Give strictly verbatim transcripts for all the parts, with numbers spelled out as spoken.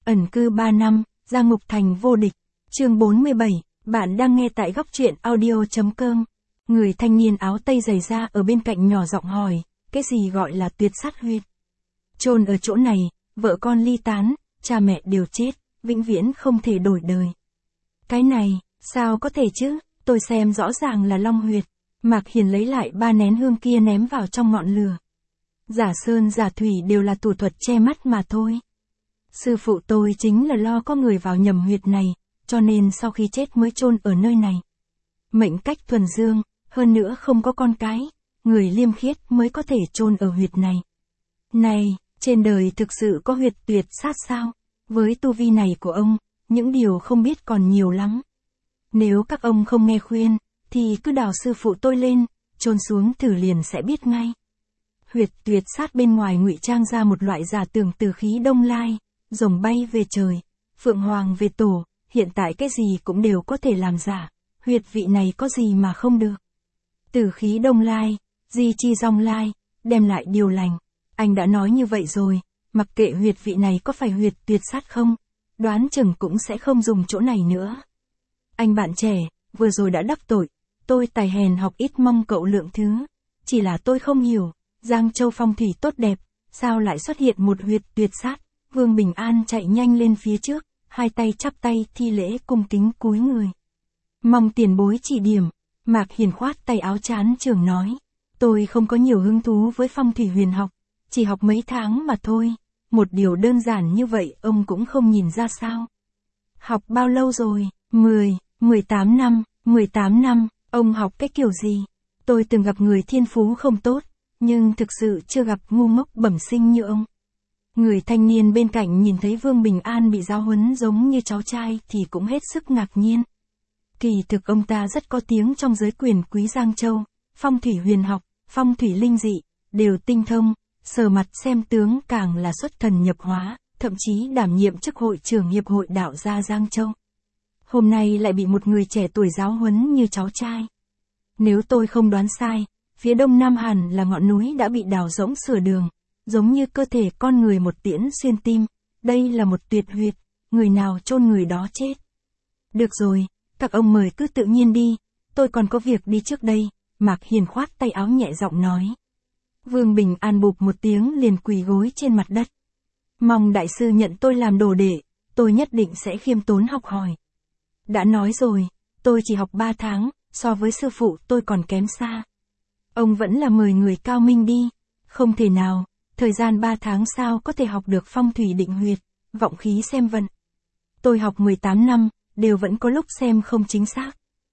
Ẩn cư ba năm, ra ngục thành vô địch. Chương bốn mươi bảy, bạn đang nghe tại góc truyện audio.com. Người thanh niên áo tây giày da ở bên cạnh nhỏ giọng hỏi, cái gì gọi là tuyệt sát huyệt? Chôn ở chỗ này, vợ con ly tán, cha mẹ đều chết, vĩnh viễn không thể đổi đời. Cái này, sao có thể chứ, tôi xem rõ ràng là long huyệt. Mạc Hiền lấy lại ba nén hương kia ném vào trong ngọn lửa. Giả sơn giả thủy đều là thủ thuật che mắt mà thôi. Sư phụ tôi chính là lo có người vào nhầm huyệt này, cho nên sau khi chết mới chôn ở nơi này. Mệnh cách thuần dương, hơn nữa không có con cái, người liêm khiết mới có thể chôn ở huyệt này. Này, trên đời thực sự có huyệt tuyệt sát sao? Với tu vi này của ông, những điều không biết còn nhiều lắm. Nếu các ông không nghe khuyên, thì cứ đào sư phụ tôi lên, chôn xuống thử liền sẽ biết ngay. Huyệt tuyệt sát bên ngoài ngụy trang ra một loại giả tưởng từ khí đông lai, rồng bay về trời, phượng hoàng về tổ, hiện tại cái gì cũng đều có thể làm giả, huyệt vị này có gì mà không được. Từ khí đông lai, di chi dong lai, đem lại điều lành, anh đã nói như vậy rồi, mặc kệ huyệt vị này có phải huyệt tuyệt sát không, đoán chừng cũng sẽ không dùng chỗ này nữa. Anh bạn trẻ, vừa rồi đã đắc tội, tôi tài hèn học ít mong cậu lượng thứ, chỉ là tôi không hiểu, Giang Châu phong thủy tốt đẹp, sao lại xuất hiện một huyệt tuyệt sát? Vương Bình An chạy nhanh lên phía trước, hai tay chắp tay thi lễ cung kính cúi người. Mong tiền bối chỉ điểm, Mạc Hiền khoát tay áo chán trường nói, tôi không có nhiều hứng thú với phong thủy huyền học, chỉ học mấy tháng mà thôi, một điều đơn giản như vậy ông cũng không nhìn ra sao. Học bao lâu rồi? mười, mười tám năm, mười tám năm, ông học cái kiểu gì? Tôi từng gặp người thiên phú không tốt, nhưng thực sự chưa gặp ngu ngốc bẩm sinh như ông. Người thanh niên bên cạnh nhìn thấy Vương Bình An bị giáo huấn giống như cháu trai thì cũng hết sức ngạc nhiên. Kỳ thực ông ta rất có tiếng trong giới quyền quý Giang Châu, phong thủy huyền học, phong thủy linh dị, đều tinh thông, sờ mặt xem tướng càng là xuất thần nhập hóa, thậm chí đảm nhiệm chức hội trưởng hiệp hội đạo gia Giang Châu. Hôm nay lại bị một người trẻ tuổi giáo huấn như cháu trai. Nếu tôi không đoán sai, phía đông nam hẳn là ngọn núi đã bị đào rỗng sửa đường, giống như cơ thể con người một tiễn xuyên tim, đây là một tuyệt huyệt, người nào chôn người đó chết. Được rồi, các ông mời cứ tự nhiên đi, tôi còn có việc đi trước đây, Mạc Hiền khoát tay áo nhẹ giọng nói. Vương Bình An bụp một tiếng liền quỳ gối trên mặt đất. Mong đại sư nhận tôi làm đồ đệ, tôi nhất định sẽ khiêm tốn học hỏi. Đã nói rồi, tôi chỉ học ba tháng, so với sư phụ tôi còn kém xa. Ông vẫn là mời người cao minh đi, không thể nào, thời gian ba tháng sao có thể học được phong thủy định huyệt, vọng khí xem vận. Tôi học mười tám năm, đều vẫn có lúc xem không chính xác.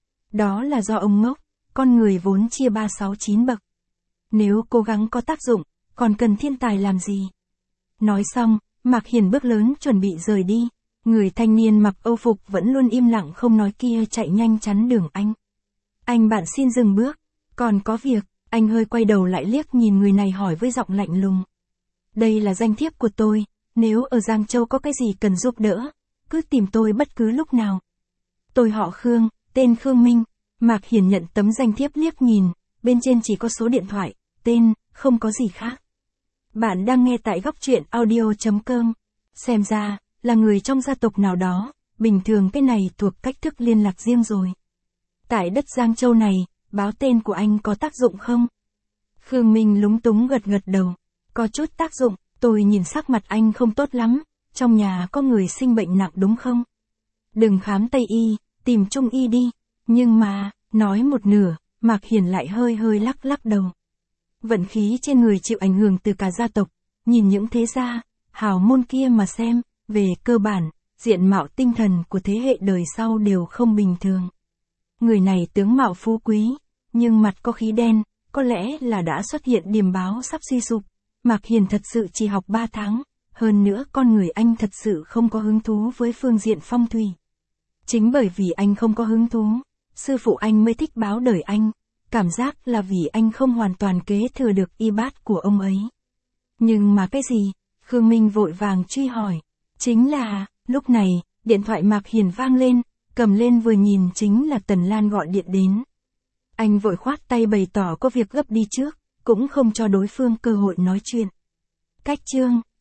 Đó là do ông ngốc, con người vốn chia ba sáu chín bậc. Nếu cố gắng có tác dụng, còn cần thiên tài làm gì? Nói xong, Mạc Hiền bước lớn chuẩn bị rời đi, người thanh niên mặc âu phục vẫn luôn im lặng không nói kia chạy nhanh chắn đường anh. Anh bạn xin dừng bước, còn có việc, anh hơi quay đầu lại liếc nhìn người này hỏi với giọng lạnh lùng. Đây là danh thiếp của tôi, nếu ở Giang Châu có cái gì cần giúp đỡ, cứ tìm tôi bất cứ lúc nào. Tôi họ Khương, tên Khương Minh. Mạc Hiền nhận tấm danh thiếp liếc nhìn, bên trên chỉ có số điện thoại, tên, không có gì khác. Bạn đang nghe tại góc truyện audio.com. Xem ra, là người trong gia tộc nào đó, bình thường cái này thuộc cách thức liên lạc riêng rồi. Tại đất Giang Châu này, báo tên của anh có tác dụng không? Khương Minh lúng túng gật gật đầu. Có chút tác dụng, tôi nhìn sắc mặt anh không tốt lắm, trong nhà có người sinh bệnh nặng đúng không? Đừng khám Tây y, tìm Trung y đi. Nhưng mà, nói một nửa, Mạc Hiền lại hơi hơi lắc lắc đầu. Vận khí trên người chịu ảnh hưởng từ cả gia tộc, nhìn những thế gia, hào môn kia mà xem, về cơ bản, diện mạo tinh thần của thế hệ đời sau đều không bình thường. Người này tướng mạo phú quý, nhưng mặt có khí đen, có lẽ là đã xuất hiện điềm báo sắp suy sụp. Mạc Hiền thật sự chỉ học ba tháng, hơn nữa con người anh thật sự không có hứng thú với phương diện phong thủy. Chính bởi vì anh không có hứng thú, sư phụ anh mới thích báo đời anh, cảm giác là vì anh không hoàn toàn kế thừa được y bát của ông ấy. Nhưng mà cái gì? Khương Minh vội vàng truy hỏi. Chính là, lúc này, điện thoại Mạc Hiền vang lên, cầm lên vừa nhìn chính là Tần Lan gọi điện đến. Anh vội khoát tay bày tỏ có việc gấp đi trước, cũng không cho đối phương cơ hội nói chuyện. Cách chương